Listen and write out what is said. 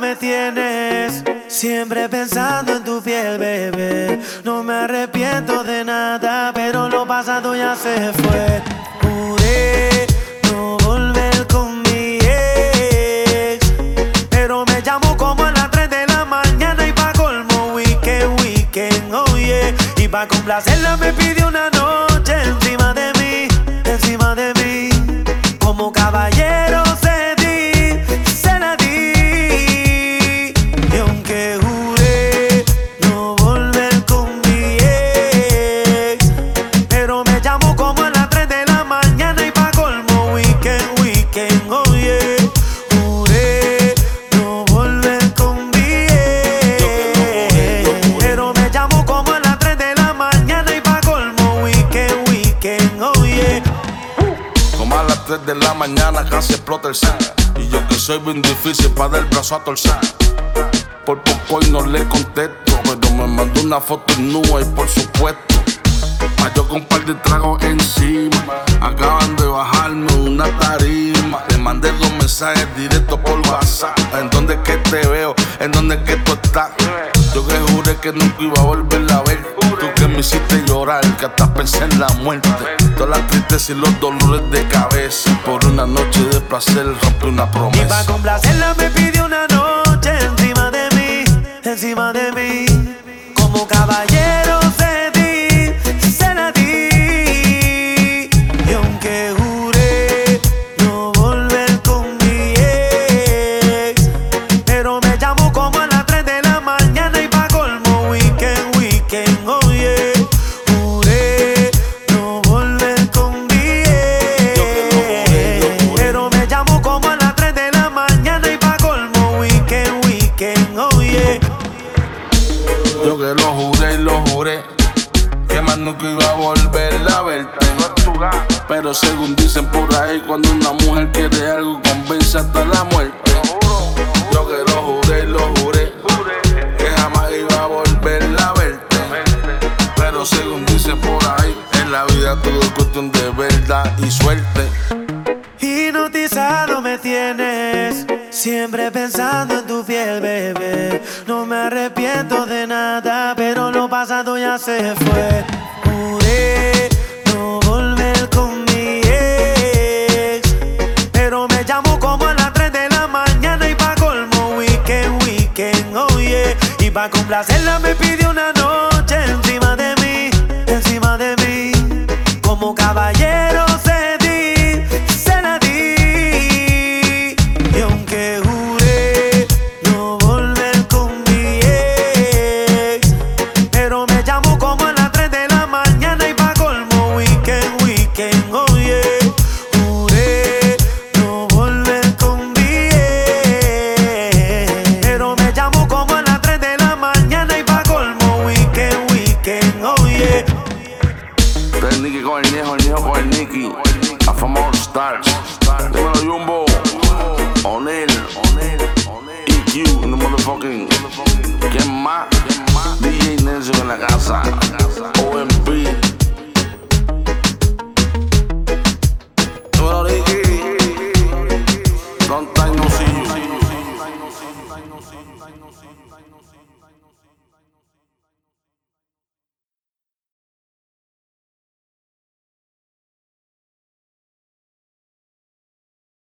me tienes siempre pensando en tu piel, bebé. No me arrepiento de nada, pero lo pasado ya se fue. Juré no volver con mi ex, pero me llamó como a las 3 de la mañana y pa' colmo weekend, oh yeah. Y pa' complacerla me pidió una noche encima de mí. Como caballero se la di. Y aunque juré no volver con mi ex, pero me llamó como a las 3 de la mañana y pa' colmo weekend, oh yeah. Juré no volver con mi ex, pero me llamó como a las 3 de la mañana y pa' colmo weekend, oh yeah. Como a las 3 de la mañana casi explota el set. Y yo que soy bien difícil para dar el brazo a torcer. Por poco y no le contesto, pero me mandó una foto nua y por supuesto yo con un par de tragos encima. Acaban de bajarme una tarima. Le mandé 2 mensajes directos por WhatsApp. ¿En dónde es que te veo? ¿En dónde es que tú estás? Yo que juré que nunca iba a volverla a ver. Tú que me hiciste llorar, que hasta pensé en la muerte. Todas las tristezas y los dolores de cabeza. Por una noche de placer rompí una promesa. Y pa' complacerla me pidió una noche encima de mí. Como caballero se la di. Y aunque juré no volver con mi ex, pero me llamó como a las 3 de la mañana y pa' colmo weekend, oh yeah. Juré no volver con mi ex, pero me llamó como a las 3 de la mañana y pa' colmo weekend, oh yeah. Yo que lo juré, que más nunca iba a volver a verte. Pero según dicen por ahí, cuando una mujer quiere algo, convence hasta la muerte. Yo que lo juré, que jamás iba a volver a verte. Pero según dicen por ahí, en la vida todo es cuestión de verdad y suerte. Hipnotizado me tienes, siempre pensando en tu piel, bebé. No me arrepiento de nada, pero lo pasado ya se fue. Juré no volver con mi ex, pero me llamó como a las 3 de la mañana y pa' colmo weekend, oh yeah. Y pa' complacerla me pidió una noche encima de mí. Como caballero se la di. Y aunque juré no volver con mi ex, pero me llamó como a las 3 de la mañana y pa' colmo weekend, oh yeah. Juré no volver con mi ex, pero me llamó como a las 3 de la mañana y pa' colmo weekend, oh yeah. El Nicky con el Niejo con el Nicky. A Famoso Stars. Dímelo Jumbo. Onel. EQ in the motherfucking. ¿Quién más? DJ Nelson en la casa.